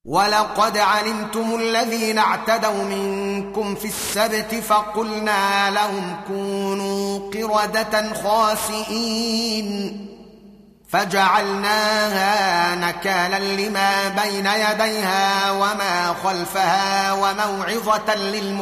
ولقد علمتم الذين اعتدوا منكم في السبت فقلنا لهم كونوا قردة خاسئين فجعلناها نكالا لما بين يديها وما خلفها وموعظة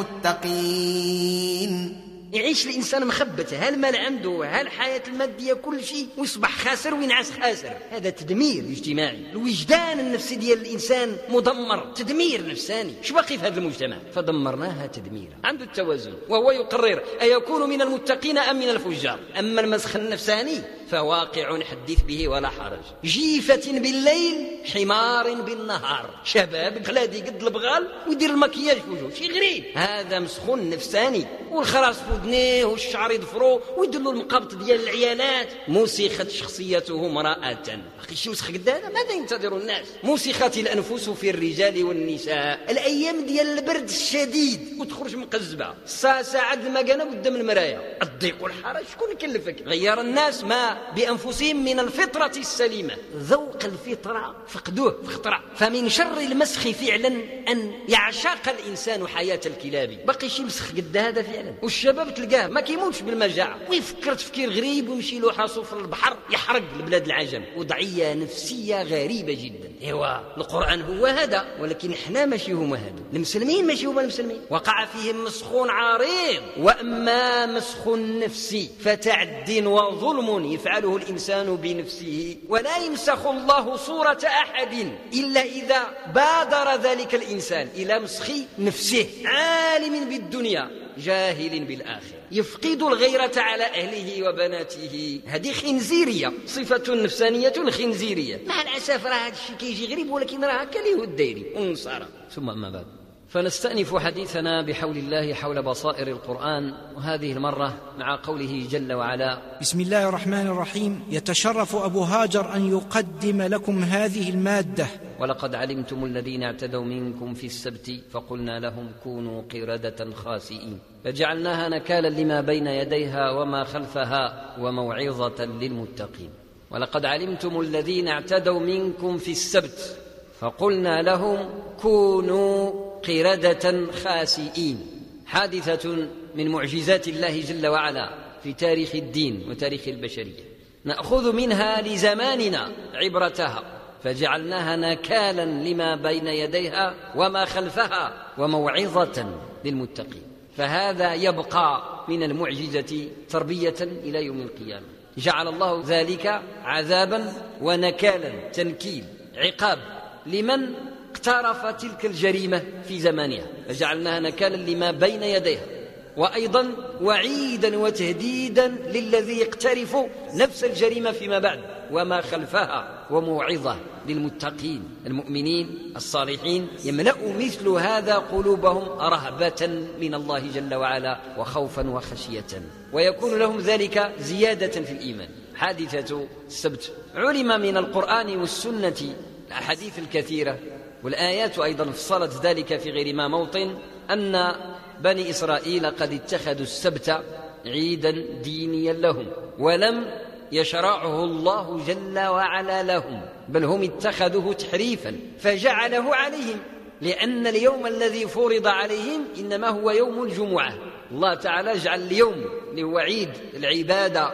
للمتقين. يعيش الإنسان مخبته، هالمال عنده، هالحياة المادية، كل شيء، ويصبح خاسر وينعس خاسر. هذا تدمير اجتماعي. الوجدان النفسي ديال الإنسان مدمر، تدمير نفساني. شو باقي في هذا المجتمع؟ فدمرناها تدميرا. عنده التوازن وهو يقرر أيكون من المتقين أم من الفجار. أما المسخ النفساني فواقع حدث به ولا حرج. جيفة بالليل حمار بالنهار. شباب قلادي قد البغال ويدير المكياج في وجهه، شي غريب. هذا مسخون نفساني. والخراس في ودنيه والشعر يضفرو ويدير له المقابط ديال العيالات. مسخت شخصيته امرأة. باقي شي وسخ قد هذا؟ ماذا ينتظر الناس؟ مسخت الأنفس في الرجال والنساء. الأيام ديال البرد الشديد وتخرج مقزبة ساعة ما كان قدام المراية. الضيق والحرج شكون كلفك؟ غير الناس ما بأنفسهم من الفطرة السليمة. ذوق الفطرة فقدوه في خطرة. فمن شر المسخ فعلا أن يعشق الإنسان حياة الكلاب. باقي شي مسخ قد هذا فعلا. والشباب تلقاه ما كيموتش بالمجاعة ويفكر تفكير غريب ويمشي له حاسو في البحر يحرق لبلاد العجم. وضعية نفسية غريبة جدا. ايوا القرآن هو هذا، ولكن احنا ماشي هما هذا. المسلمين ماشي هما المسلمين. وقع فيهم مسخون عريض. وأما مسخ النفس فتعد وظلم يفعله الإنسان بنفسه، ولا يمسخ الله صورة أحد إلا إذا بادر ذلك الإنسان إلى مسخ نفسه. عالم بالدنيا جاهل بالآخرة، يفقد الغيرة على أهله وبناته. هذه خنزيرية، صفة نفسانية خنزيرية. مع الأسف راه هذا الشيء كيجي غريب، ولكن راه هكا ليه الديري ونصارى. ثم أما بعد، فنستأنف حديثنا بحول الله حول بصائر القرآن، وهذه المرة مع قوله جل وعلا: بسم الله الرحمن الرحيم. يتشرف أبو هاجر أن يقدم لكم هذه المادة. ولقد علمتم الذين اعتدوا منكم في السبت فقلنا لهم كونوا قردة خاسئين فجعلناها نكالا لما بين يديها وما خلفها وموعظة للمتقين. ولقد علمتم الذين اعتدوا منكم في السبت فقلنا لهم كونوا قردة خاسئين. حادثة من معجزات الله جل وعلا في تاريخ الدين وتاريخ البشرية، نأخذ منها لزماننا عبرتها، فجعلناها نكالا لما بين يديها وما خلفها وموعظة للمتقين. فهذا يبقى من المعجزة تربية إلى يوم القيامة. جعل الله ذلك عذابا ونكالا، تنكيل، عقاب لمن اقترف تلك الجريمة في زمانها، فجعلناها نكالا لما بين يديها، وأيضا وعيدا وتهديدا للذي يقترف نفس الجريمة فيما بعد، وما خلفها وموعظة للمتقين المؤمنين الصالحين. يملأ مثل هذا قلوبهم رهبة من الله جل وعلا وخوفا وخشية، ويكون لهم ذلك زيادة في الإيمان. حادثة السبت علم من القرآن والسنة الأحاديث الكثيرة، والآيات أيضا فصلت ذلك في غير ما موطن، أن بني إسرائيل قد اتخذوا السبت عيدا دينيا لهم، ولم يشرعه الله جل وعلا لهم، بل هم اتخذوه تحريفا فجعله عليهم، لأن اليوم الذي فرض عليهم إنما هو يوم الجمعة. الله تعالى جعل اليوم اللي هو عيد العبادة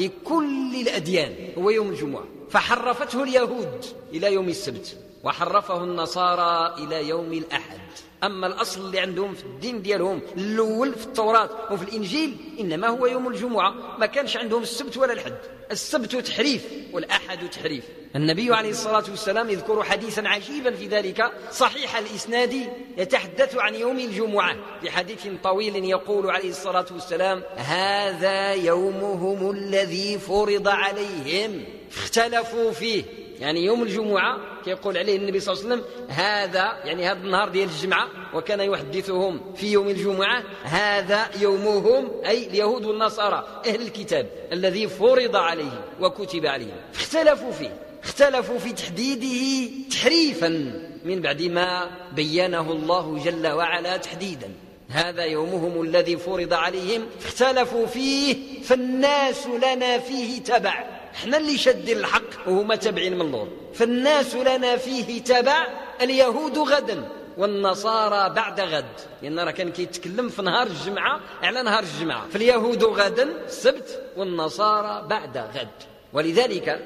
لكل الأديان هو يوم الجمعة، فحرفته اليهود إلى يوم السبت، وحرفه النصارى إلى يوم الأحد. أما الأصل اللي عندهم في الدين ديالهم الأول في التوراة وفي الإنجيل إنما هو يوم الجمعة، ما كانش عندهم السبت ولا الحد. السبت تحريف والأحد تحريف. النبي عليه الصلاة والسلام يذكر حديثا عجيبا في ذلك صحيح الإسناد، يتحدث عن يوم الجمعة في حديث طويل، يقول عليه الصلاة والسلام: هذا يومهم الذي فرض عليهم فاختلفوا فيه. يعني يوم الجمعة كيقول عليه النبي صلى الله عليه وسلم هذا، يعني هذا النهار ديال الجمعة، وكان يحدثهم في يوم الجمعة هذا يومهم، أي اليهود والنصارى أهل الكتاب الذي فرض عليهم وكتب عليهم، فاختلفوا فيه، اختلفوا في تحديده تحريفا من بعد ما بينه الله جل وعلا تحديدا. هذا يومهم الذي فرض عليهم فاختلفوا فيه فالناس لنا فيه تبع. احنا اللي شدين الحق وهما تبعين من اللور، فالناس لنا فيه تبع اليهود غدا والنصارى بعد غد، لأن راه كان كيتكلم في نهار الجمعة على نهار الجمعة، فاليهود غدا السبت والنصارى بعد غد. ولذلك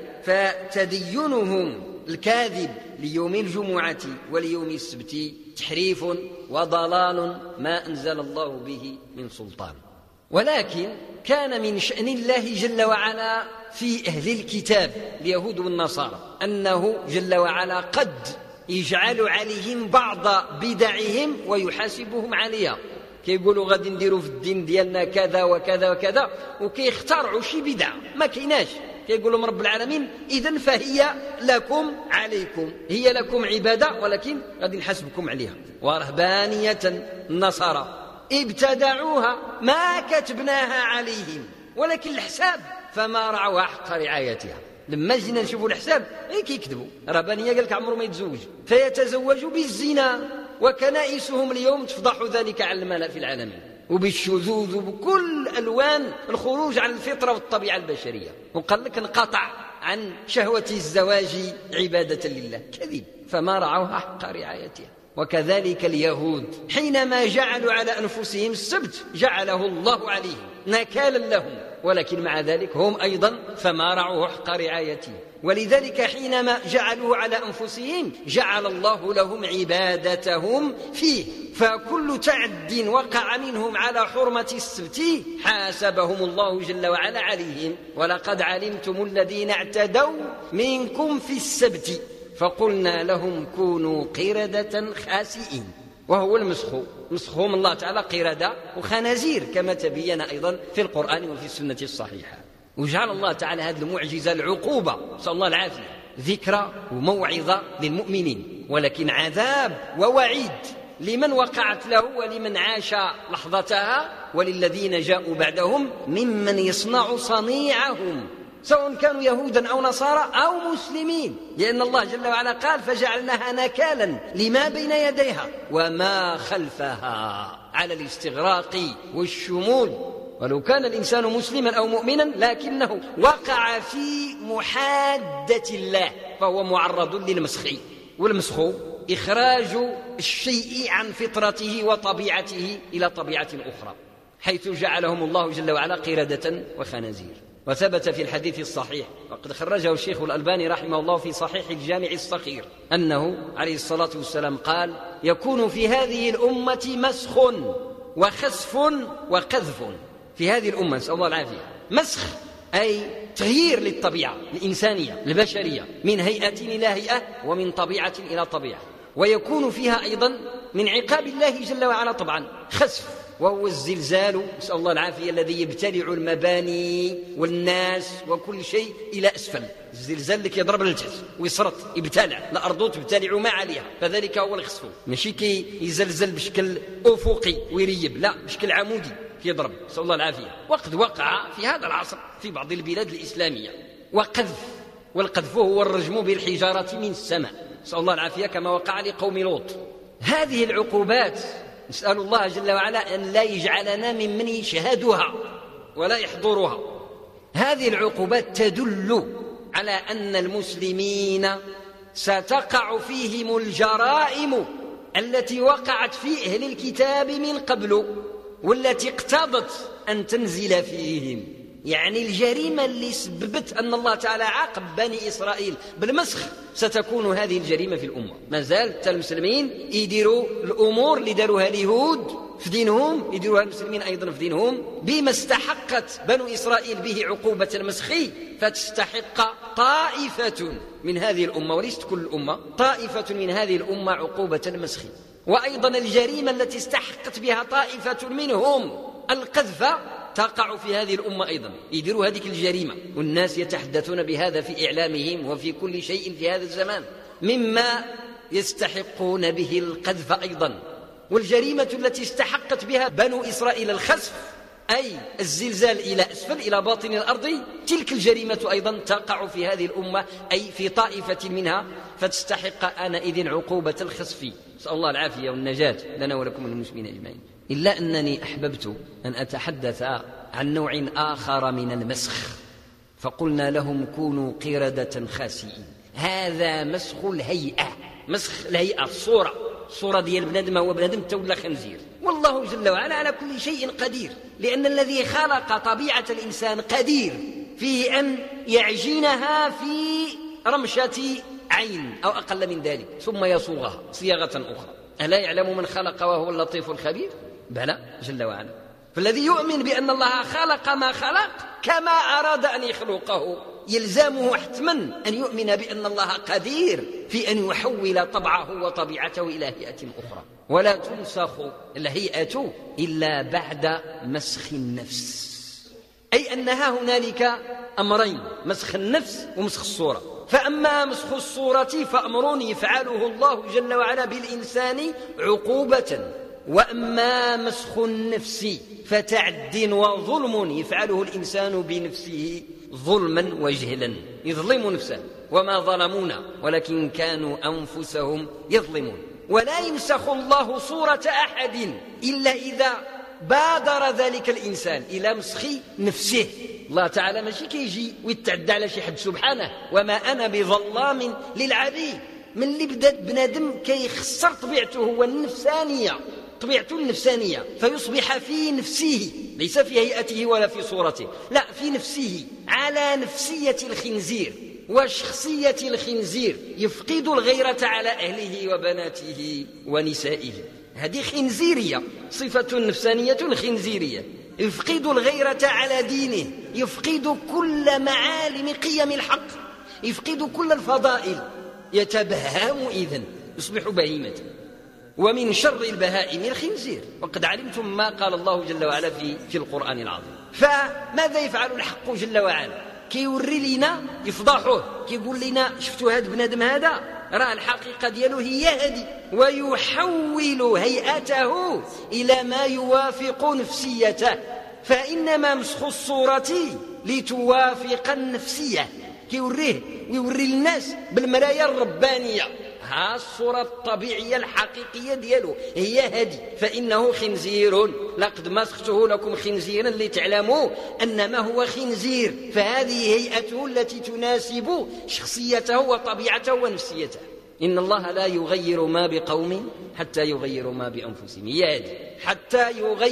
فتدينهم الكاذب ليوم الجمعة وليوم السبت تحريف وضلال ما أنزل الله به من سلطان. ولكن كان من شأن الله جل وعلا في أهل الكتاب اليهود والنصارى أنه جل وعلا قد يجعل عليهم بعض بدعهم ويحاسبهم عليها. كيقولوا غادي نديروا في الدين ديالنا كذا وكذا وكذا، وكيخترعوا شي بدعة ما كايناش، كيقولوا من رب العالمين إذن فهي لكم عليكم، هي لكم عبادة ولكن غادي نحاسبكم عليها. ورهبانية النصارى ابتدعوها ما كتبناها عليهم، ولكن الحساب فما رعوها حق رعايتها. لما جينا نشوفوا الحساب كيكذبوا. رهبانية قالك عمره ما يتزوج، فيتزوج بالزنا، وكنائسهم اليوم تفضح ذلك على الملأ في العالمين، وبالشذوذ وبكل ألوان الخروج عن الفطرة والطبيعة البشرية. وقال لك انقطع عن شهوة الزواج عبادة لله، كذب، فما رعوها حق رعايتها. وكذلك اليهود حينما جعلوا على أنفسهم السبت جعله الله عليهم نكالا لهم، ولكن مع ذلك هم أيضا فما رعوه حق رعايته. ولذلك حينما جعلوه على أنفسهم جعل الله لهم عبادتهم فيه، فكل تعد وقع منهم على حرمة السبت حاسبهم الله جل وعلا عليهم. ولقد علمتم الذين اعتدوا منكم في السبت فقلنا لهم كونوا قردة خاسئين، وهو المسخ، مسخهم الله تعالى قردة وخنازير كما تبين أيضا في القرآن وفي السنة الصحيحة. وجعل الله تعالى هذه المعجزة العقوبة، نسأل الله العافية، ذكرى وموعظة للمؤمنين، ولكن عذاب ووعيد لمن وقعت له ولمن عاش لحظتها وللذين جاءوا بعدهم ممن يصنع صنيعهم، سواء كانوا يهودا أو نصارى أو مسلمين، لأن الله جل وعلا قال فجعلناها نكالا لما بين يديها وما خلفها، على الاستغراق والشمول. ولو كان الإنسان مسلما أو مؤمنا لكنه وقع في محادة الله فهو معرض للمسخ. والمسخ إخراج الشيء عن فطرته وطبيعته إلى طبيعة أخرى، حيث جعلهم الله جل وعلا قردة وخنازير. وثبت في الحديث الصحيح وقد خرجه الشيخ الألباني رحمه الله في صحيح الجامع الصغير أنه عليه الصلاة والسلام قال يكون في هذه الأمة مسخ وخسف وقذف. في هذه الأمة نسأل الله العافية، مسخ أي تغيير للطبيعة الإنسانية البشرية من هيئة إلى هيئة ومن طبيعة إلى طبيعة. ويكون فيها أيضا من عقاب الله جل وعلا طبعا خسف، وهو الزلزال نسأل الله العافية الذي يبتلع المباني والناس وكل شيء إلى أسفل. الزلزال اللي يضرب للتحت ويسرط يبتلع الأرض تبتلع ما عليها، فذلك هو الخسف. ماشي كي يزلزل بشكل أفقي ويريب، لا، بشكل عمودي يضرب، نسأل الله العافية. وقد وقع في هذا العصر في بعض البلاد الإسلامية وقذف، والقذف هو الرجم بالحجارة من السماء، نسأل الله العافية، كما وقع لقوم لوط. هذه العقوبات نسأل الله جل وعلا أن لا يجعلنا ممن يشهدها ولا يحضرها. هذه العقوبات تدل على أن المسلمين ستقع فيهم الجرائم التي وقعت في أهل الكتاب من قبل والتي اقتضت أن تنزل فيهم، يعني الجريمة اللي سببت أن الله تعالى عاقب بني إسرائيل بالمسخ ستكون هذه الجريمة في الأمة. ما زال المسلمين يديروا الأمور اللي داروها اليهود في دينهم يديروها المسلمين أيضا في دينهم، بما استحقت بنو إسرائيل به عقوبة المسخ فتستحق طائفة من هذه الأمة، وليست كل الأمة، طائفة من هذه الأمة عقوبة المسخ. وأيضا الجريمة التي استحقت بها طائفة منهم القذف تقع في هذه الأمة أيضا، يديروا هذه الجريمة، والناس يتحدثون بهذا في إعلامهم وفي كل شيء في هذا الزمان، مما يستحقون به القذف أيضا. والجريمة التي استحقت بها بنو إسرائيل الخسف أي الزلزال إلى أسفل إلى باطن الأرض، تلك الجريمة أيضا تقع في هذه الأمة أي في طائفة منها، فتستحق آنئذ عقوبة الخسف. نسأل الله العافية والنجاة لنا ولكم المسلمين أجمعين. إلا أنني أحببت أن أتحدث عن نوع آخر من المسخ، فقلنا لهم كونوا قردة خاسئين. هذا مسخ الهيئة، مسخ الهيئة، الصورة ديال بنادم هو بنادم تولى خنزير. والله جل وعلا على كل شيء قدير، لأن الذي خلق طبيعة الإنسان قدير في أن يعجنها في رمشة عين أو أقل من ذلك ثم يصوغها صياغة أخرى. ألا يعلم من خلق وهو اللطيف الخبير؟ بلى جل وعلا. فالذي يؤمن بأن الله خلق ما خلق كما أراد أن يخلقه يلزمه حتما أن يؤمن بأن الله قدير في أن يحول طبعه وطبيعته إلى هيئة أخرى، ولا تنسخ الهيئة إلا بعد مسخ النفس، أي أنها هنالك أمرين: مسخ النفس ومسخ الصورة. فأما مسخ الصورة فأمر يفعله الله جل وعلا بالإنسان عقوبة، وأما مسخ النفس فتعد وظلم يفعله الإنسان بنفسه ظلما وجهلا، يظلم نفسه. وما ظلمونا ولكن كانوا أنفسهم يظلمون. ولا يمسخ الله صورة أحد إلا إذا بادر ذلك الإنسان إلى مسخ نفسه. الله تعالى ماشي كيجي ويتعدى على شي حد سبحانه، وما أنا بظلام للعبيد. من اللي بدأ بنادم كيخسر طبيعته هو النفسانية، طبيعته النفسانية، فيصبح في نفسه، ليس في هيئته ولا في صورته، لا في نفسه، على نفسية الخنزير وشخصية الخنزير، يفقد الغيرة على أهله وبناته ونسائه. هذه خنزيرية، صفة نفسانية خنزيرية. يفقد الغيرة على دينه، يفقد كل معالم قيم الحق، يفقد كل الفضائل، يتبهم إذن، يصبح بهيمة. ومن شر البهائم الخنزير، وقد علمتم ما قال الله جل وعلا في القرآن العظيم. فماذا يفعل الحق جل وعلا؟ كيوري لنا، يفضحه، كيقول لنا شفتوا هذا بنادم هذا راه الحقيقة دياله هي هذه، ويحول هيئته إلى ما يوافق نفسيته. فإنما مسخ الصورة لتوافق النفسية، كيوريه ويوري الناس بالمرايا الربانية، ها الصورة الطبيعية الحقيقية دياله هي هذه، فإنه خنزير. لقد مسخته لكم خنزيرا لتعلموا أنما هو خنزير. فهذه هيئته التي تناسب شخصيته وطبيعته ونفسيته. إن الله لا يغير ما بقوم حتى يغيروا ما بأنفسهم، يادي حتى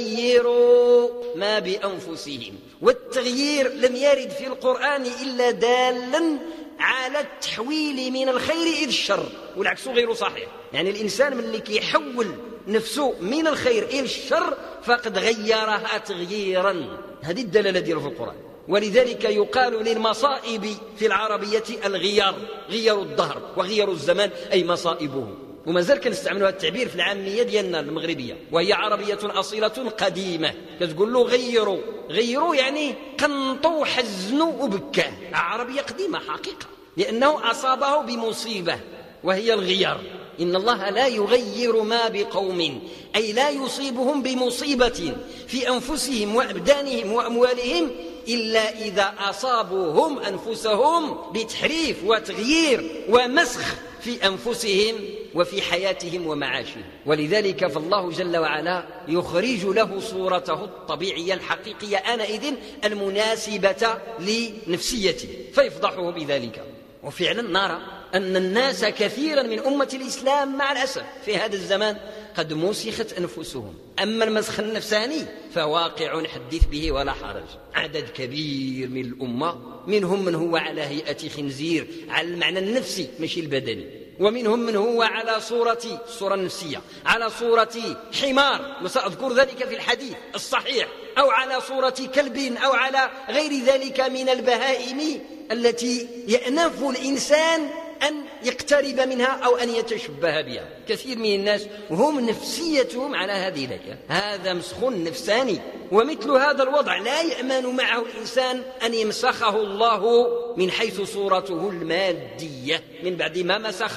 يغيروا ما بأنفسهم. والتغيير لم يرد في القرآن إلا دالا على التحويل من الخير إلى الشر، والعكس غير صحيح. يعني الإنسان من اللي كيحول نفسه من الخير إلى الشر فقد غيرها تغييرا. هذه الدلالة ديالو في القرآن. ولذلك يقال للمصائب في العربية الغيار، غير الدهر وغير الزمان، أي مصائبه. وما زال كنستعملوا هذا التعبير في العامية ديالنا المغربية، وهي عربية أصيلة قديمة. كتقول له غيروا، غيروا يعني قنطوا وحزنوا وبكاه. عربية قديمة حقيقة، لأنه أصابه بمصيبة وهي الغيار. إن الله لا يغير ما بقوم، أي لا يصيبهم بمصيبة في أنفسهم وأبدانهم وأموالهم إلا إذا أصابوا هم أنفسهم بتحريف وتغيير ومسخ في أنفسهم وفي حياتهم ومعاشهم. ولذلك فالله جل وعلا يخرج له صورته الطبيعية الحقيقية آنئذ المناسبة لنفسيته فيفضحه بذلك. وفعلا نرى أن الناس كثيرا من أمة الإسلام مع الأسف في هذا الزمان قد مسخت أنفسهم. أما المسخ النفساني فواقع حدث به ولا حرج. عدد كبير من الأمة منهم من هو على هيئة خنزير على المعنى النفسي ماشي البدني، ومنهم من هو على الصورة النفسية على صورة حمار، وسأذكر ذلك في الحديث الصحيح، أو على صورة كلب، أو على غير ذلك من البهائم التي يأنف الإنسان أن يقترب منها أو أن يتشبه بها. كثير من الناس هم نفسيتهم على هذه الهيئة. هذا مسخ نفساني. ومثل هذا الوضع لا يأمن معه الإنسان أن يمسخه الله من حيث صورته المادية من بعد ما مسخه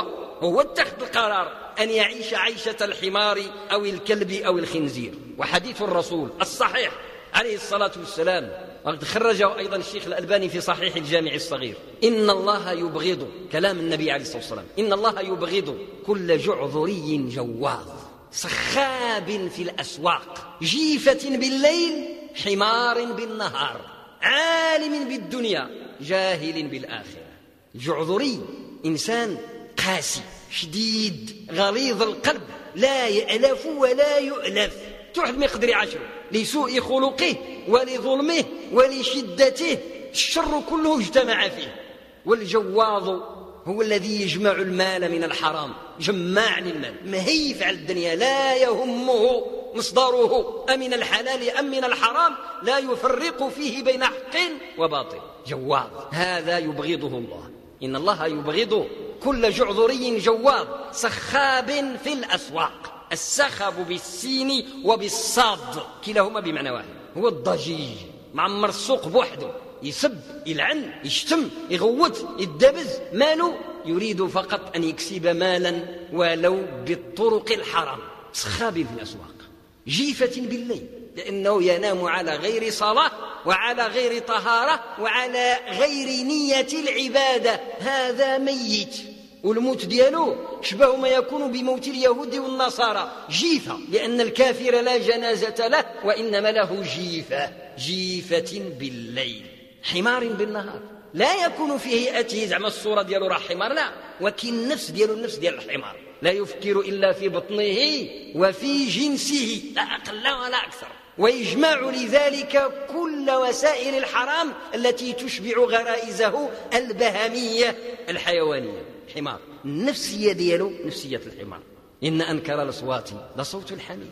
هو اتخذ القرار أن يعيش عيشة الحمار أو الكلب أو الخنزير. وحديث الرسول الصحيح عليه الصلاة والسلام وقد خرجه أيضا الشيخ الألباني في صحيح الجامع الصغير: إن الله يبغض، كلام النبي عليه الصلاة والسلام، إن الله يبغض كل جعذري جواظ صخاب في الأسواق جيفة بالليل حمار بالنهار عالم بالدنيا جاهل بالآخرة. الجعذري إنسان قاسي شديد غليظ القلب، لا يألف ولا يؤلف، واحد ما يقدر يعاشره لسوء خلقه ولظلمه ولشدته، الشر كله اجتمع فيه. والجواظ هو الذي يجمع المال من الحرام، جماع للمال، مهيف على الدنيا، لا يهمه مصدره أمن الحلال أم من الحرام، لا يفرق فيه بين حق وباطل. جواظ هذا يبغضه الله، إن الله يبغض كل جعذري جواظ سخاب في الأسواق. السخب بالسين وبالصاد كلاهما بمعنى واحد، هو الضجيج، معمر السوق بوحده، يسب يلعن يشتم يغوت يدبز، ماله يريد فقط أن يكسب مالا ولو بالطرق الحرام. سخاب في الأسواق، جيفة بالليل، لأنه ينام على غير صلاة وعلى غير طهارة وعلى غير نية العبادة، هذا ميت، والموت ديالو شبه ما يكون بموت اليهود والنصارى، جيفة، لأن الكافر لا جنازة له وإنما له جيفة، جيفة بالليل. حمار بالنهار لا يكون في هيئته زعما الصورة ديالو راه حمار، لا، ولكن النفس ديالو النفس ديال الحمار، لا يفكر إلا في بطنه وفي جنسه، لا أقل ولا أكثر، ويجمع لذلك كل وسائل الحرام التي تشبع غرائزه البهمية الحيوانية. حمار، النفسية ديالو نفسية الحمار. إن أنكر الأصوات لصوت الحمير.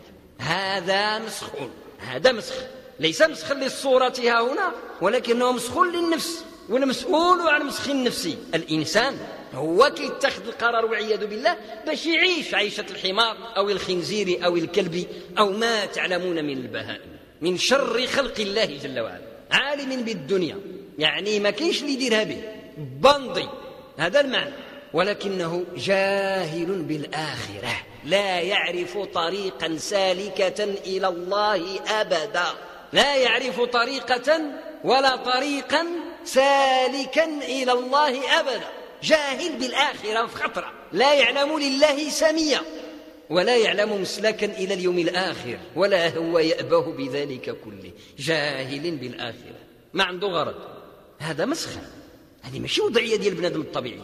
هذا مسخ، هذا مسخ، ليس مسخ للصورة ها هنا، ولكنه مسخ للنفس، والمسؤول عن مسخ النفس الإنسان هو كيتخذ القرار والعياذ بالله باش يعيش عيشة الحمار أو الخنزير أو الكلب أو ما تعلمون من البهائم، من شر خلق الله جل وعلا. عالم بالدنيا يعني ما كاينش اللي يديرها به، بندي، هذا المعنى، ولكنه جاهل بالآخرة، لا يعرف طريقا سالكة إلى الله أبدا، لا يعرف طريقة ولا طريقا سالكا إلى الله أبدا، جاهل بالآخرة في خطرة، لا يعلم لله سميا ولا يعلم مسلكا إلى اليوم الآخر، ولا هو يأبه بذلك كله، جاهل بالآخرة، ما عنده غرض. هذا مسخ، هذه ماشي وضعية ديال البنادم الطبيعي،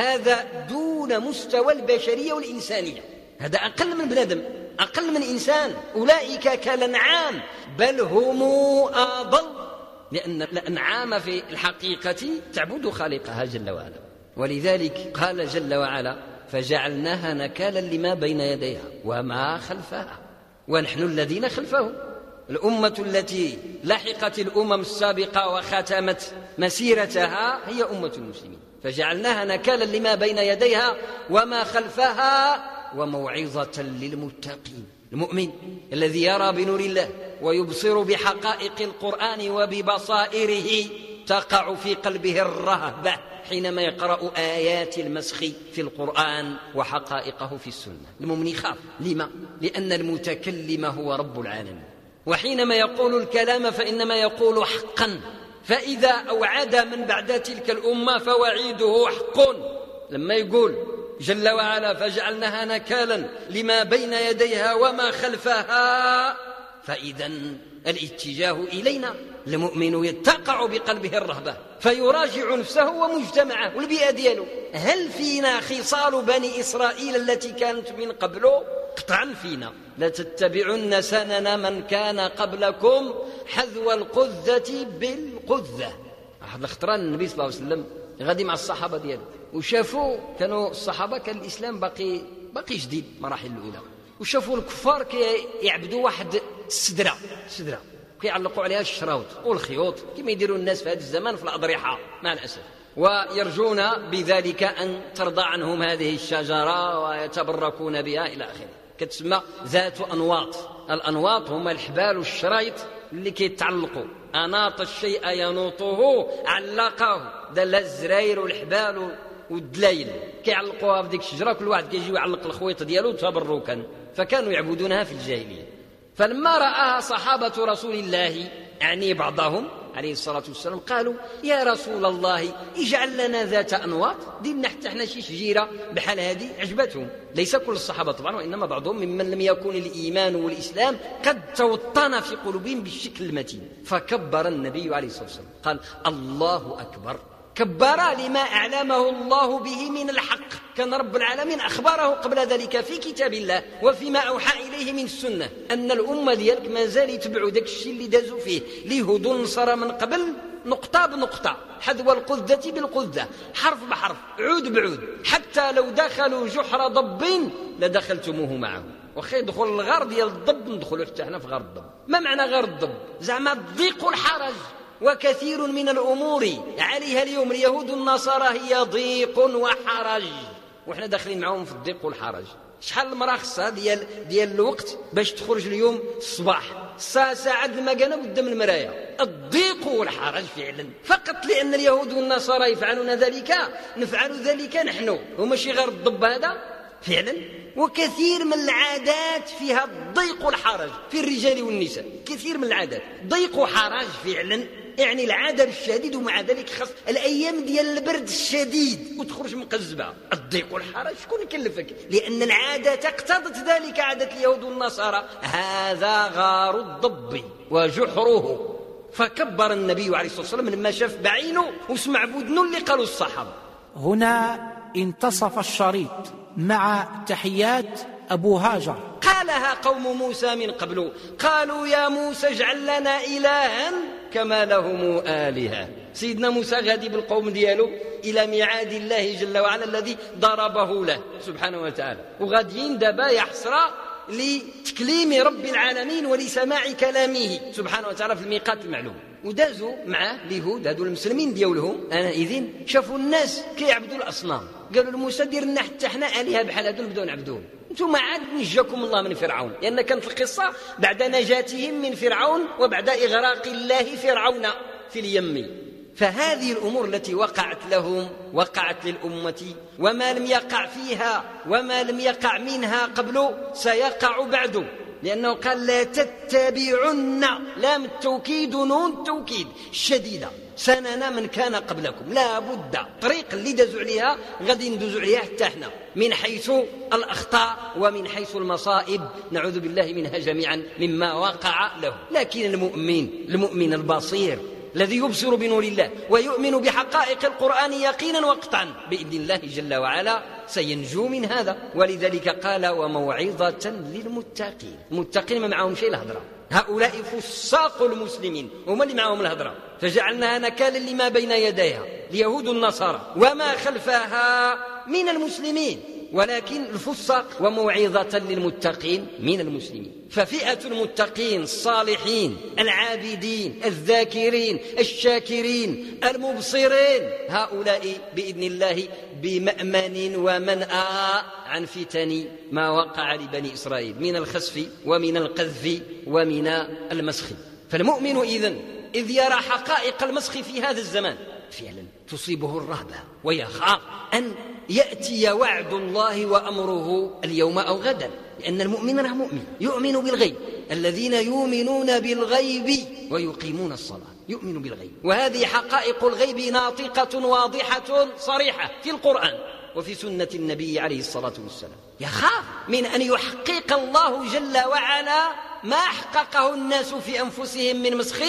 هذا دون مستوى البشرية والإنسانية، هذا أقل من بنادم، أقل من إنسان، أولئك كالأنعام بل هم أضل، لأن الأنعام في الحقيقة تعبد خالقها جل وعلا. ولذلك قال جل وعلا فجعلناها نكالا لما بين يديها وما خلفها، ونحن الذين خلفه، الأمة التي لحقت الأمم السابقة وختمت مسيرتها هي أمة المسلمين. فجعلناها نكالا لما بين يديها وما خلفها وموعظة للمتقين. المؤمن الذي يرى بنور الله ويبصر بحقائق القرآن وببصائره تقع في قلبه الرهبة حينما يقرأ آيات المسخ في القرآن وحقائقه في السنة. المؤمن يخاف، لما؟ لأن المتكلم هو رب العالمين، وحينما يقول الكلام فإنما يقول حقا، فإذا أوعد من بعد تلك الأمة فوعيده حق. لما يقول جل وعلا فجعلناها نكالا لما بين يديها وما خلفها، فإذا الاتجاه إلينا. المؤمن يتقع بقلبه الرهبة فيراجع نفسه ومجتمعه والبيئة دياله، هل فينا خصال بني إسرائيل التي كانت من قبله؟ قطعا فينا. لتتبعن سنن من كان قبلكم حذو القذة بالقذة. أحد الأخطران النبي صلى الله عليه وسلم غادي مع الصحابة دياله وشافوا كانوا الصحابة كان الإسلام باقي جديد مراحل الأولى، وشافوا الكفار كيعبدوا واحد السدرة كيعلقوا عليها الشراوط والخيوط كما يديروا الناس في هذا الزمان في الأضرحة مع الأسف، ويرجون بذلك أن ترضى عنهم هذه الشجرة ويتبركون بها إلى آخره. كتسمى ذات أنواط. الأنواط هما الحبال والشرايط اللي كيتعلقوا، أناط الشيء ينوطه علقه، دل الزراير والحبال والدلايل كيعلقوها في ديك الشجرة، كل واحد كيجي يعلق الخويط ديالو تبركا، فكانوا يعبدونها في الجاهلية. فلما رآها صحابة رسول الله يعني بعضهم عليه الصلاة والسلام قالوا يا رسول الله اجعل لنا ذات أنواط، دينا حتى احنا شي شجيرة بحال هذه. عجبتهم، ليس كل الصحابة طبعا، وإنما بعضهم ممن لم يكن الإيمان والإسلام قد توطن في قلوبهم بالشكل المتين. فكبر النبي عليه الصلاة والسلام قال الله أكبر كبر لما أعلمه الله به من الحق. كان رب العالمين أخبره قبل ذلك في كتاب الله وفيما أوحى إليه من السنة أن الأمة ديالك ما زال يتبعوا داك الشيء اللي دازوا فيه اليهود والنصارى من قبل، نقطة بنقطة، حذو القذة بالقذة، حرف بحرف، عود بعود، حتى لو دخلوا جحر ضب لدخلتموه معه. وخا يدخل الغار ديال الضب ندخلوا حتى احنا في غار الضب. ما معنى غار الضب؟ زعما الضيق والحرج. وكثير من الأمور عليها اليوم اليهود والنصارى هي ضيق وحرج، وإحنا داخلين معهم في الضيق والحرج. شحال المرأة خصها ديال الوقت باش تخرج اليوم الصباح ساعة المكانة قدام المراية؟ الضيق والحرج فعلا، فقط لأن اليهود والنصارى يفعلون ذلك نفعل ذلك نحن، وماشي غير الضب هذا فعلا. وكثير من العادات فيها الضيق والحرج في الرجال والنساء، كثير من العادات ضيق وحرج فعلا، يعني العدم الشديد، ومع ذلك خاص الأيام ديال البرد الشديد وتخرج مقزبة. الضيق والحرج شكون يكلفك؟ لأن العادة اقتضت ذلك، عادة اليهود والنصارى. هذا غار الضب وجحره. فكبر النبي عليه الصلاة والسلام لما شاف بعينه وسمع بودنه اللي قالوا الصحابة. هنا انتصف الشريط مع تحيات أبو هاجر. قالها قوم موسى من قبل، قالوا يا موسى اجعل لنا إلها كما لهم آلهة. سيدنا موسى غادي بالقوم ديالو إلى ميعاد الله جل وعلا الذي ضربه له سبحانه وتعالى، وغاديين دابا يحسرا لتكليم رب العالمين ولسماع كلامه سبحانه وتعالى في الميقات المعلوم. ودازوا مع اليهود هذو المسلمين ديالهم أنا إذن شافوا الناس كيعبدوا الأصنام، قالوا لموسى دير لنا حتى احنا آلهة بحال هذو نبداو نعبدوهم، انتم عاد نجاكم الله من فرعون. لأن كانت القصة بعد نجاتهم من فرعون وبعد إغراق الله فرعون في اليم. فهذه الأمور التي وقعت لهم وقعت للأمة، وما لم يقع فيها وما لم يقع منها قبل سيقع بعد. لأنه قال لا تتبعن، لام التوكيد ونون التوكيد الشديدة، سنن من كان قبلكم. لا بد طريق اللي دازوا عليها غادي ندوزوا عليها حتى احنا، من حيث الأخطاء ومن حيث المصائب، نعوذ بالله منها جميعا مما وقع له. لكن المؤمن البصير الذي يبصر بنور الله ويؤمن بحقائق القرآن يقينا وقطعا بإذن الله جل وعلا سينجو من هذا. ولذلك قال وموعظة للمتقين. المتقين ما معهم شيء الهضرة، هؤلاء فساق المسلمين هم اللي معهم الهضرة. فجعلناها نكالا لما بين يديها اليهود النصارى وما خلفها من المسلمين، ولكن الفساق وموعظة للمتقين من المسلمين. ففئة المتقين الصالحين العابدين الذاكرين الشاكرين المبصرين، هؤلاء بإذن الله بمأمن ومنأى عن فتن ما وقع لبني إسرائيل من الخسف ومن القذف ومن المسخ. فالمؤمن إذ يرى حقائق المسخ في هذا الزمان فعلا تصيبه الرهبة ويخاف أن يأتي وعد الله وأمره اليوم أو غدا، لأن المؤمن راه مؤمن يؤمن بالغيب. الذين يؤمنون بالغيب ويقيمون الصلاة يؤمن بالغيب. وهذه حقائق الغيب ناطقة واضحة صريحة في القرآن وفي سنة النبي عليه الصلاة والسلام. يخاف من أن يحقق الله جل وعلا ما حققه الناس في أنفسهم من مسخ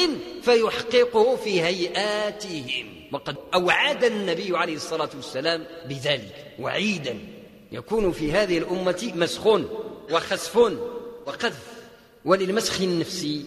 فيحققه في هيئاتهم. وقد أوعد النبي عليه الصلاة والسلام بذلك وعيدا يكون في هذه الأمة مسخ وخسف وقذف. وللمسخ النفسي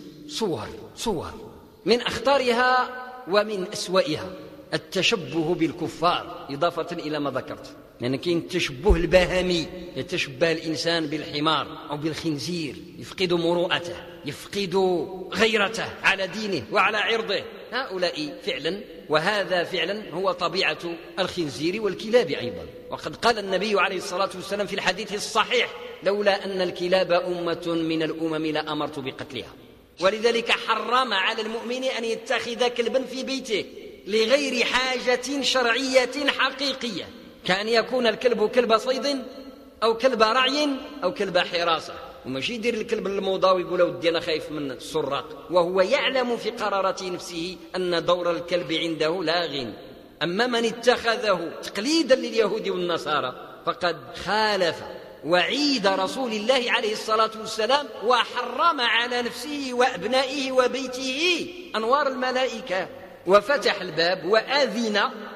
صور من أخطارها ومن أسوأها التشبه بالكفار، إضافة إلى ما ذكرت. يعني كاين التشبه البهمي، يتشبه الإنسان بالحمار أو بالخنزير، يفقد مروءته، يفقد غيرته على دينه وعلى عرضه. هؤلاء فعلا، وهذا فعلا هو طبيعة الخنزير والكلاب أيضا. وقد قال النبي عليه الصلاة والسلام في الحديث الصحيح لولا أن الكلاب أمة من الأمم لأمرت بقتلها. ولذلك حرم على المؤمن أن يتخذ كلبا في بيته لغير حاجة شرعية حقيقية، كأن يكون الكلب كلب صيد أو كلب رعي أو كلب حراسة. وماشي يدير الكلب الموضة ويقول ودي أنا خايف من السراق وهو يعلم في قرارة نفسه أن دور الكلب عنده لاغ. أما من اتخذه تقليدا لليهود والنصارى فقد خالف وعيد رسول الله عليه الصلاة والسلام وحرم على نفسه وأبنائه وبيته أنوار الملائكة. وفتح الباب وأذن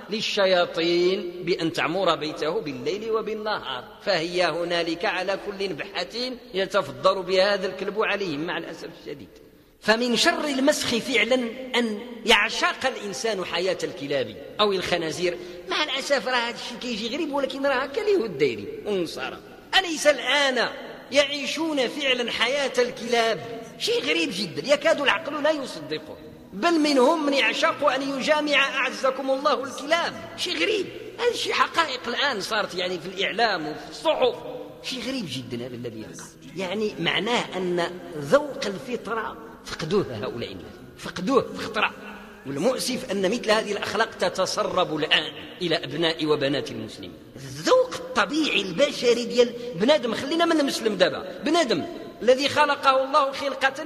للشياطين بأن تعمر بيته بالليل وبالنهار، فهي هنالك على كل نبحة يتفضل بها هذا الكلب عليهم مع الأسف الشديد. فمن شر المسخ فعلا أن يعشق الإنسان حياة الكلاب أو الخنازير. مع الأسف راه هذا الشيء كيجي غريب، ولكن راه هكا اليهود دايرين والنصارى. أليس الآن يعيشون فعلا حياة الكلاب؟ شيء غريب جدا يكاد العقل لا يصدقه. بل منهم من يعشق أن يجامع أعزكم الله الكلاب. شيء غريب، هذا الشيء حقائق الآن صارت يعني في الإعلام وفي الصحف. شيء غريب جدا هذا الذي يقع. يعني معناه أن ذوق الفطرة فقدوه هؤلاء الناس، فقدوه في خطرة. والمؤسف أن مثل هذه الأخلاق تتسرب الآن إلى أبناء وبنات المسلمين. الذوق الطبيعي البشري ديال بنادم، خلينا من المسلم دابا، بنادم الذي خلقه الله خلقة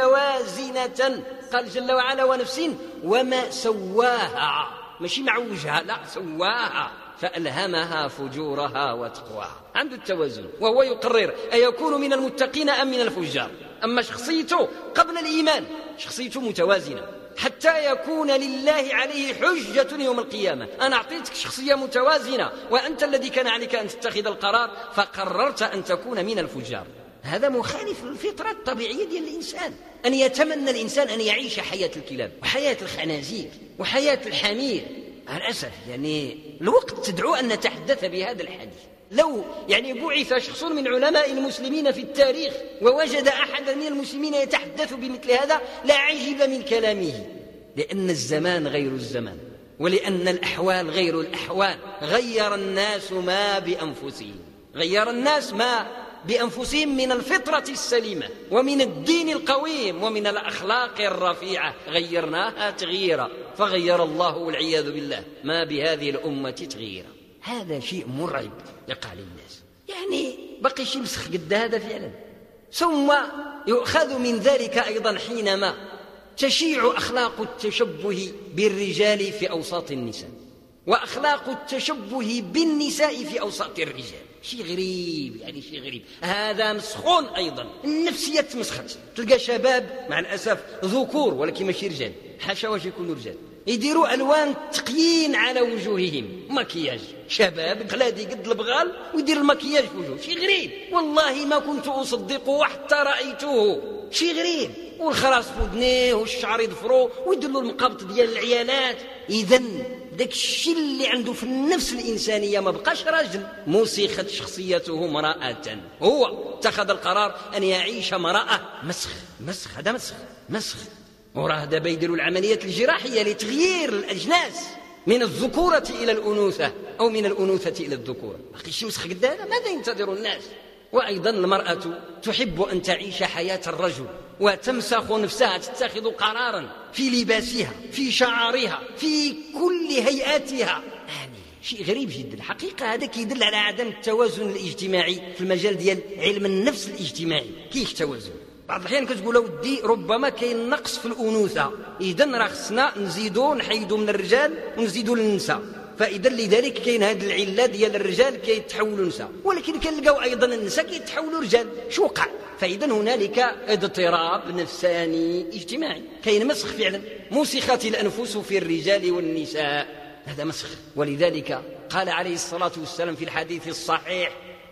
متوازنة، قال جل وعلا ونفس وما سواها، ماشي معوجها، لا سواها فألهمها فجورها وتقواها. عنده التوازن وهو يقرر أيكون من المتقين أم من الفجار. أما شخصيته قبل الإيمان شخصيته متوازنة حتى يكون لله عليه حجة يوم القيامة. أنا أعطيتك شخصية متوازنة وأنت الذي كان عليك أن تتخذ القرار فقررت أن تكون من الفجار. هذا مخالف للفطرة الطبيعية ديال الإنسان، أن يتمنى الإنسان أن يعيش حياة الكلاب وحياة الخنازير وحياة الحمير. مع الأسف يعني الوقت تدعو أن نتحدث بهذا الحديث. لو يعني بعث شخص من علماء المسلمين في التاريخ ووجد أحد من المسلمين يتحدث بمثل هذا لا عجب من كلامه، لأن الزمان غير الزمان، ولأن الأحوال غير الأحوال. غير الناس ما بأنفسهم، غير الناس ما بأنفسهم من الفطرة السليمة ومن الدين القويم ومن الأخلاق الرفيعة، غيرناها تغييرا، فغير الله والعياذ بالله ما بهذه الأمة تغييرا. هذا شيء مرعب يقع للناس، يعني بقي شيء مسخ قد هذا فعلا. ثم يؤخذ من ذلك أيضا حينما تشيع أخلاق التشبه بالرجال في أوساط النساء وأخلاق التشبه بالنساء في أوساط الرجال. شيء غريب، يعني شيء غريب. هذا مسخون أيضا، النفسية تمسخت. تلقى شباب مع الأسف ذكور ولكن ماشي رجال، حاشا واش يكونوا رجال، يديروا ألوان تقيين على وجوههم، مكياج. شباب قلادي قد البغال ويدير المكياج في وجهه. شيء غريب والله ما كنت أصدقه حتى رأيته. شيء غريب. والخراس في ودنيه والشعر يضفرو ويدير له المقابط ديال العيالات. إذن داك الشيء اللي عنده في النفس الإنسانية ما بقاش راجل، مسخت شخصيته امرأة. هو اتخذ القرار أن يعيش امرأة. مسخ هذا مسخ. وراه دابا يديروا العمليات الجراحية لتغيير الأجناس من الذكورة إلى الأنوثة أو من الأنوثة إلى الذكورة. باقي شي مسخ قد هذا، ماذا ينتظر الناس؟ وأيضا المرأة تحب أن تعيش حياة الرجل وتمسخ نفسها، تتخذ قرارا في لباسها، في شعرها، في كل هيئاتها. يعني شيء غريب جدا الحقيقة. هذا كيدل على عدم التوازن الاجتماعي في المجال ديال علم النفس الاجتماعي. كيف توازن؟ بعض الأحيان كتقول ودي ربما كاين نقص في الأنوثة، إذن راه خصنا نزيدوا نحيدوا من الرجال ونزيدوا للنساء، فإذا لذلك كاين هذه العلة ديال الرجال كيتحولوا نساء، ولكن كنلقاو أيضا النساء كيتحولوا رجال. شو وقع؟ فإذا هنالك اضطراب نفساني اجتماعي، كاين مسخ فعلا. مسخت الأنفس في الرجال والنساء، هذا مسخ. ولذلك قال عليه الصلاة والسلام في الحديث الصحيح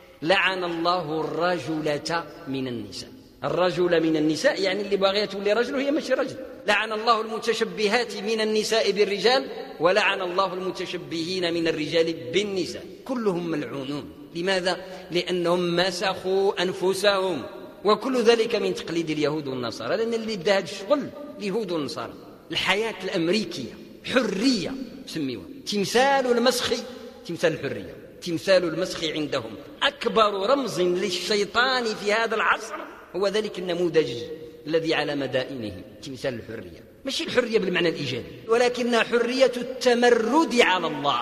لعن الله الرجلة من النساء. الرجل من النساء يعني اللي باغيه تولي رجل وهي ماشي رجل. لعن الله المتشبهات من النساء بالرجال ولعن الله المتشبهين من الرجال بالنساء، كلهم ملعونون. لماذا؟ لأنهم مسخوا أنفسهم، وكل ذلك من تقليد اليهود والنصارى، لأن اللي بدا هذا الشغل اليهود والنصارى. الحياة الأمريكية حرية سميوها، تمثال المسخ، تمثال الحرية، تمثال المسخ عندهم. أكبر رمز للشيطان في هذا العصر هو ذلك النموذج الذي على مدائنهم، تمثال الحرية. مش الحرية بالمعنى الإيجابي، ولكنها حرية التمرد على الله.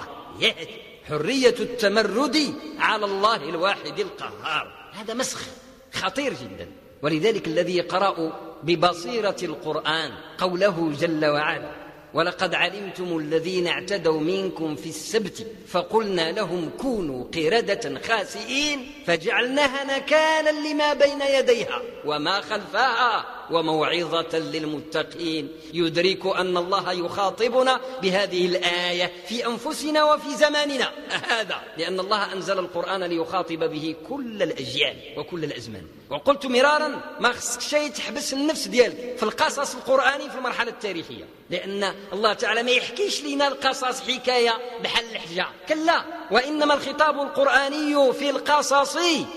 حرية التمرد على الله الواحد القهار. هذا مسخ خطير جدا. ولذلك الذي يقرأ ببصيرة القرآن قوله جل وعلا ولقد علمتم الذين اعتدوا منكم في السبت فقلنا لهم كونوا قردة خاسئين فجعلناها نكالا لما بين يديها وما خلفها وموعظة للمتقين. يدرك أن الله يخاطبنا بهذه الآية في أنفسنا وفي زماننا هذا، لأن الله أنزل القرآن ليخاطب به كل الأجيال وكل الأزمان. وقلت مرارا ما خصك شيء تحبس النفس ديالك في القصص القرآني في المرحلة التاريخية، لأن الله تعالى ما يحكيش لنا القصص حكاية بحال الحجة، كلا، وإنما الخطاب القرآني في القصص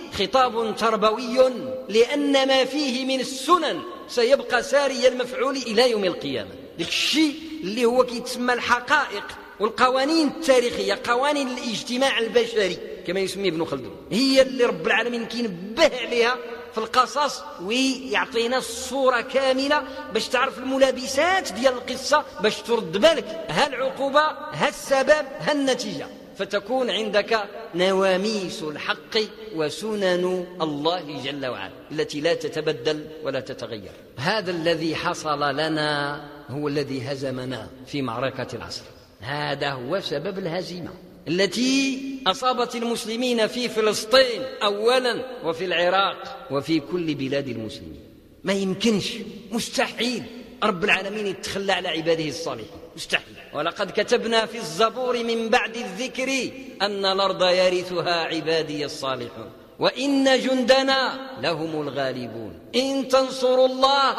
خطاب تربوي، لأن ما فيه من السنن سيبقى ساري المفعول إلى يوم القيامة. داك الشيء اللي هو كيتسمى الحقائق والقوانين التاريخية، قوانين الاجتماع البشري كما يسميه ابن خلدون، هي اللي رب العالمين كينبه عليها في القصص ويعطينا الصورة كاملة باش تعرف الملابسات ديال القصة، باش ترد بالك ها العقوبة ها السبب ها النتيجة، فتكون عندك نواميس الحق وسنن الله جل وعلا التي لا تتبدل ولا تتغير. هذا الذي حصل لنا هو الذي هزمنا في معركة العصر، هذا هو سبب الهزيمة التي أصابت المسلمين في فلسطين أولا وفي العراق وفي كل بلاد المسلمين. ما يمكنش، مستحيل رب العالمين يتخلى على عباده الصالحين، مستحيل. ولقد كتبنا في الزبور من بعد الذكر أن الأرض يرثها عبادي الصالحون وإن جندنا لهم الغالبون إن تنصروا الله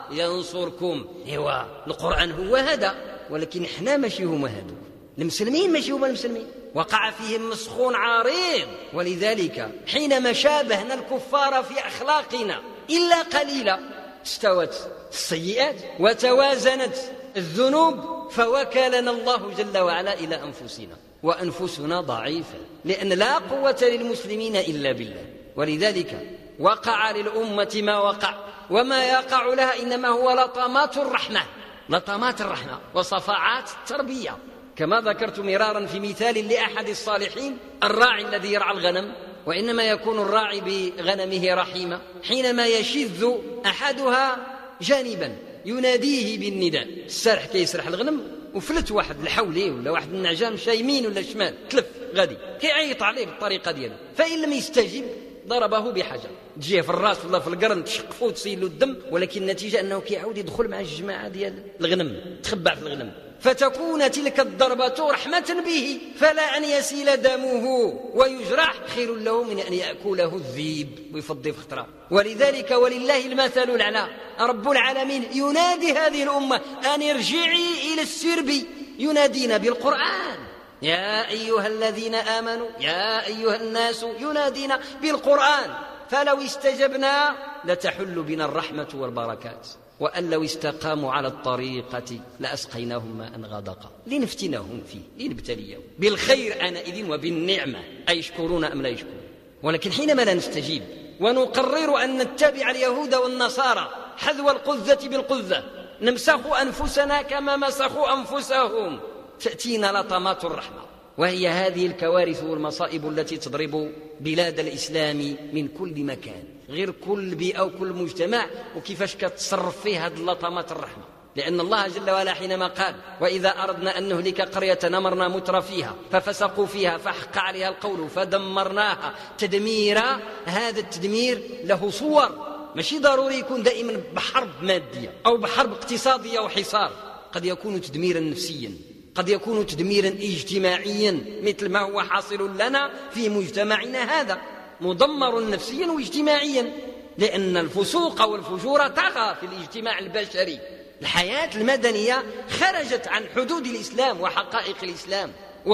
ينصركم. ايوا القرآن هو هذا، ولكن احنا ماشي هما هذوك، المسلمين ماشي هما المسلمين، وقع فيهم مسخون عريض. ولذلك حينما شابهنا الكفار في أخلاقنا إلا قليلا استوت السيئات وتوازنت الذنوب، فوكلنا الله جل وعلا إلى أنفسنا، وأنفسنا ضعيفة، لأن لا قوة للمسلمين إلا بالله. ولذلك وقع للأمة ما وقع، وما يقع لها إنما هو لطمات الرحمة، لطمات الرحمة وصفعات التربية. كما ذكرت مرارا في مثال لأحد الصالحين، الراعي الذي يرعى الغنم، وإنما يكون الراعي بغنمه رحيمة، حينما يشذ أحدها جانبا يناديه بالنداء، السارح كيسرح الغنم وفلت واحد الحولي ولا واحد النعجان مشى يمين ولا شمال تلف غادي، كيعيط عليه بالطريقة ديالو، فإن لم يستجب ضربه بحجر تجيه في الراس ولا في القرن تشقفو تسيل له الدم، ولكن النتيجة أنه كيعاود يدخل مع الجماعة ديال الغنم، تخبع في الغنم، فتكون تلك الضربة رحمة به، فلا أن يسيل دمه ويجرح خير له من أن يأكله الذيب ويفضي في خطره. ولذلك ولله المثل الأعلى، رب العالمين ينادي هذه الأمة أن ارجعي إلى السرب، ينادينا بالقرآن، يا أيها الذين آمنوا يا أيها الناس، ينادينا بالقرآن، فلو استجبنا لتحل بنا الرحمة والبركات، وأن لو استقاموا على الطريقة لأسقيناهم ماء غدقا لنفتنهم فيه لنبتليهم بالخير آنئذ وبالنعمة، أيشكرون أم لا يشكرون. ولكن حينما لا نستجيب ونقرر أن نتبع اليهود والنصارى حذو القذة بالقذة، نمسخ أنفسنا كما مسخوا أنفسهم، تأتينا لطمات الرحمة، وهي هذه الكوارث والمصائب التي تضرب بلاد الإسلام من كل مكان، غير كل بيئة وكل مجتمع وكيفاش كتصرف فيه هذه اللطمات الرحمة. لأن الله جل وعلا حينما قال وإذا أردنا أن نهلك قرية أمرنا متر فيها ففسقوا فيها فحق عليها القول فدمرناها تدميرا، هذا التدمير له صور، ماشي ضروري يكون دائما بحرب مادية أو بحرب اقتصادية وحصار، قد يكون تدميرا نفسيا، قد يكون تدميرا اجتماعيا، مثل ما هو حاصل لنا في مجتمعنا هذا، مدمر نفسيا واجتماعيا، لأن الفسوق والفجور طغى في الاجتماع البشري. الحياة المدنية خرجت عن حدود الإسلام وحقائق الإسلام،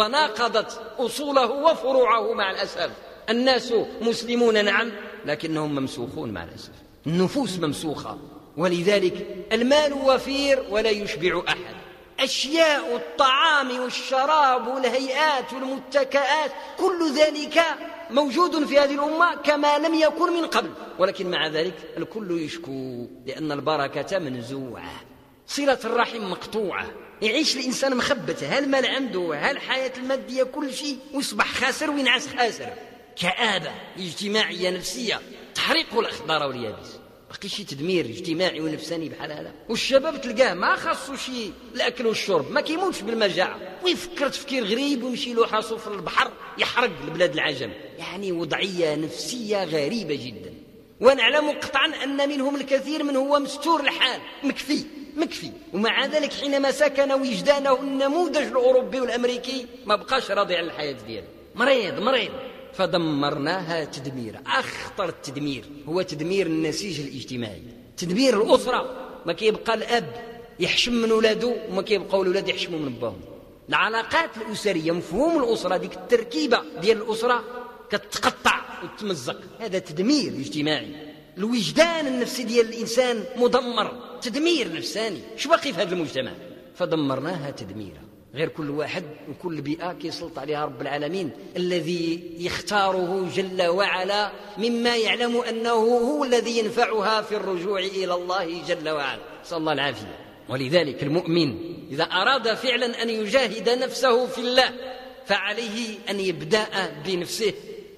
وناقضت أصوله وفروعه مع الأسف. الناس مسلمون نعم، لكنهم ممسوخون مع الأسف، النفوس ممسوخة. ولذلك المال وفير ولا يشبع أحد، أشياء الطعام والشراب والهيئات والمتكئات كل ذلك موجود في هذه الأمة كما لم يكن من قبل، ولكن مع ذلك الكل يشكو، لأن البركة منزوعة، صلة الرحم مقطوعة، يعيش الإنسان مخبت، هالمال عنده هالحياة المادية كل شيء، ويصبح خاسر وينعس خاسر، كآبة اجتماعية نفسية، تحريق الأخضر واليابس، بقي شي تدمير اجتماعي ونفساني بحال هذا. والشباب تلقاه ما خاصو شي الأكل والشرب، ما كيموتش بالمجاعة، ويفكر تفكير غريب ويمشي له حاسو في البحر يحرق البلاد العجم، يعني وضعية نفسية غريبة جدا. ونعلم قطعا أن منهم الكثير من هو مستور الحال مكفي، ومع ذلك حينما سكن وجدانه النموذج الأوروبي والأمريكي ما بقاش راضي على الحياة دياله، مريض. فدمرناها تدميرا. أخطر التدمير هو تدمير النسيج الاجتماعي، تدمير الأسرة. ما كيبقى الأب يحشم من ولاده وما كيبقاو الولاد يحشموا من باهم. العلاقات الأسرية، مفهوم الأسرة، ديك التركيبة ديال الأسرة كتقطع وتمزق. هذا تدمير اجتماعي. الوجدان النفسي ديال الإنسان مدمر، تدمير نفساني. شو باقي في هذا المجتمع؟ فدمرناها تدميرا. غير كل واحد وكل بيئة كيسلط عليها رب العالمين الذي يختاره جل وعلا مما يعلم أنه هو الذي ينفعها في الرجوع إلى الله جل وعلا. صلى الله العافية. ولذلك المؤمن إذا أراد فعلا أن يجاهد نفسه في الله فعليه أن يبدأ بنفسه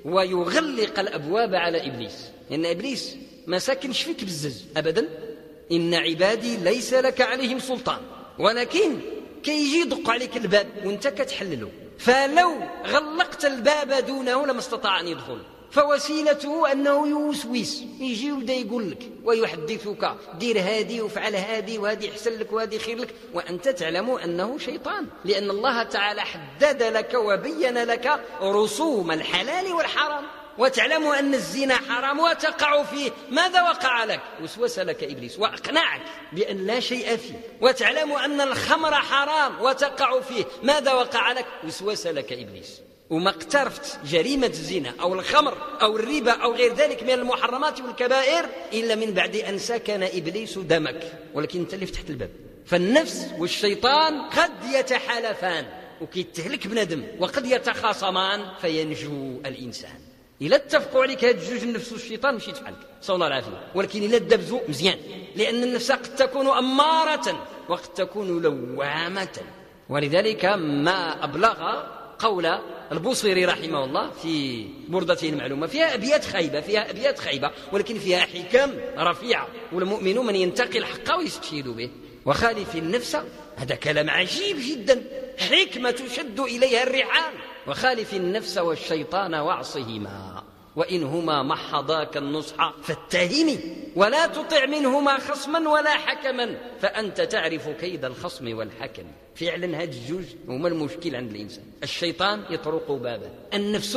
ويغلق الأبواب على إبليس، لأن إبليس ما ساكنش فيك بالزز أبدا. إن عبادي ليس لك عليهم سلطان، ولكن كيجي يدق عليك الباب وانت كتحلله، فلو غلقت الباب دونه لما استطاع أن يدخل. فوسيلته أنه يوسوس، يجي ويبدا يقول لك ويحدثك دير هادي وفعل هادي وهادي يحسن لك وهادي خير لك، وأنت تعلم أنه شيطان، لأن الله تعالى حدد لك وبين لك رسوم الحلال والحرام، وتعلم أن الزنا حرام وتقع فيه. ماذا وقع لك؟ وسوس لك إبليس وأقنعك بأن لا شيء فيه. وتعلم أن الخمر حرام وتقع فيه. ماذا وقع لك؟ وسوس لك إبليس. وما اقترفت جريمة الزنا أو الخمر أو الربا أو غير ذلك من المحرمات والكبائر إلا من بعد أن سكن إبليس دمك، ولكن أنت اللي فتحت الباب. فالنفس والشيطان قد يتحالفان وكيتهلك بندم، وقد يتخاصمان فينجو الإنسان. إلا اتفقوا عليك هاد الجوج، النفس والشيطان، مشيت في حالك، صلى الله العافية. ولكن إلا دبزوا مزيان، لأن النفس قد تكون أمارة وقد تكون لوامة. ولذلك ما أبلغ قول البوصيري رحمه الله في بردته المعلومة، فيها أبيات خيبة ولكن فيها حكم رفيعة. والمؤمن من ينتقي الحق ويستشهد به. وخالف النفس، هذا كلام عجيب جدا، حكمة تشد إليها الرحال. وخالف النفس والشيطان واعصهما، وإنهما محضاك النصح فاتهمي، ولا تطع منهما خصما ولا حكما، فأنت تعرف كيد الخصم والحكم. فعلا هاد الجوج هما المشكل عند الإنسان. الشيطان يطرق بابه، النفس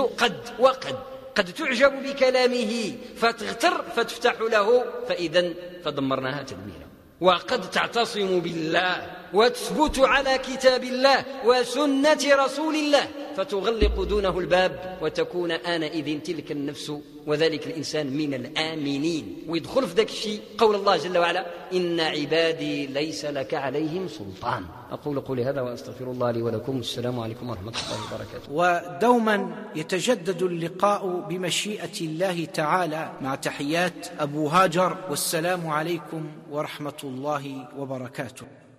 قد تعجب بكلامه فتغتر فتفتح له، فإذا فدمرناها تدميرا. وقد تعتصم بالله وتثبت على كتاب الله وسنة رسول الله فتغلق دونه الباب، وتكون آنئذ تلك النفس وذلك الإنسان من الآمنين. ويدخل في ذاك الشيء قول الله جل وعلا: إن عبادي ليس لك عليهم سلطان. أقول قولي هذا وأستغفر الله لي ولكم. السلام عليكم ورحمة الله وبركاته. ودوما يتجدد اللقاء بمشيئة الله تعالى، مع تحيات أبو هاجر، والسلام عليكم ورحمة الله وبركاته.